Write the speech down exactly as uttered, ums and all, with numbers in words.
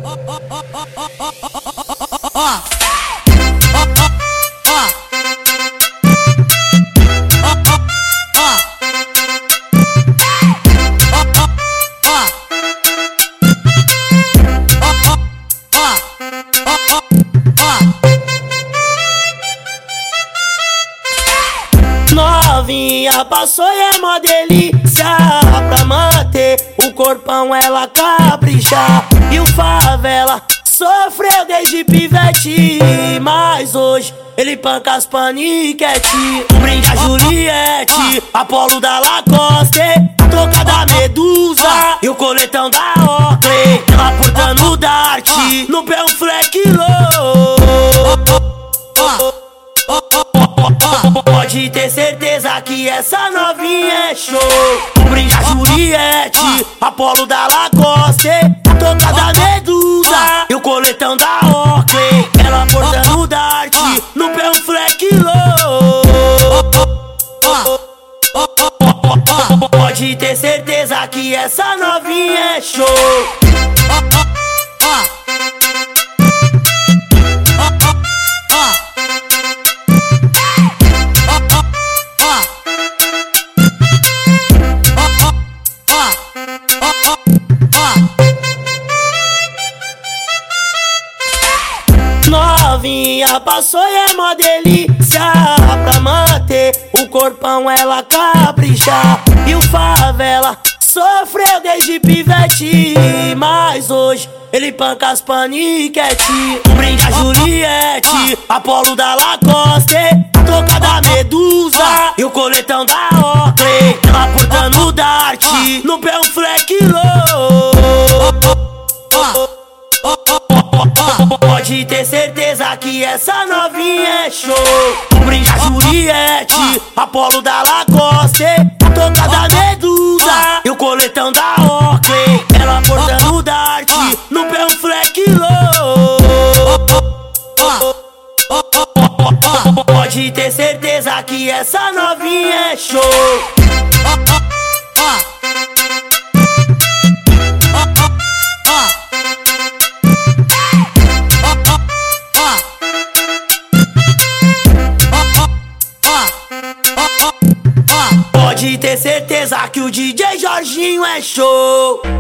Novinha passou e é mó delícia, pra manter o corpão ela capricha. E o favela sofreu desde pivete, mas hoje ele panca as paniquete. Um brinde a Juliette, Apolo da Lacoste, a troca da Medusa e o coletão da Oakley. Ela portando o Dart, no pé um fleck low. Pode ter certeza que essa novinha é show. Um brinde a Juliette, Apolo da Lacoste, a toca da Medusa e o coletão da Oakley. Ela portando o Dart, no pé um fleck low. Pode ter certeza que essa novinha é show. Novinha passou e é mó delícia, pra manter o corpão ela capricha. E o favela sofreu desde pivete, mas hoje ele panca as paniquete. Um brinde a Juliette, Apolo da Lacoste, a troca da Medusa e o coletão da Oakley. Ela portando o Dart, no pé um fleck low. Pode ter certeza que essa novinha é show. Um brinde a Juliette, Apolo da Lacoste, a troca da Medusa e o coletão da Oakley. Ela portando o Dart, no pé um fleck low. Pode ter certeza que essa novinha é show. Pode ter certeza que o D J Jorginho é show.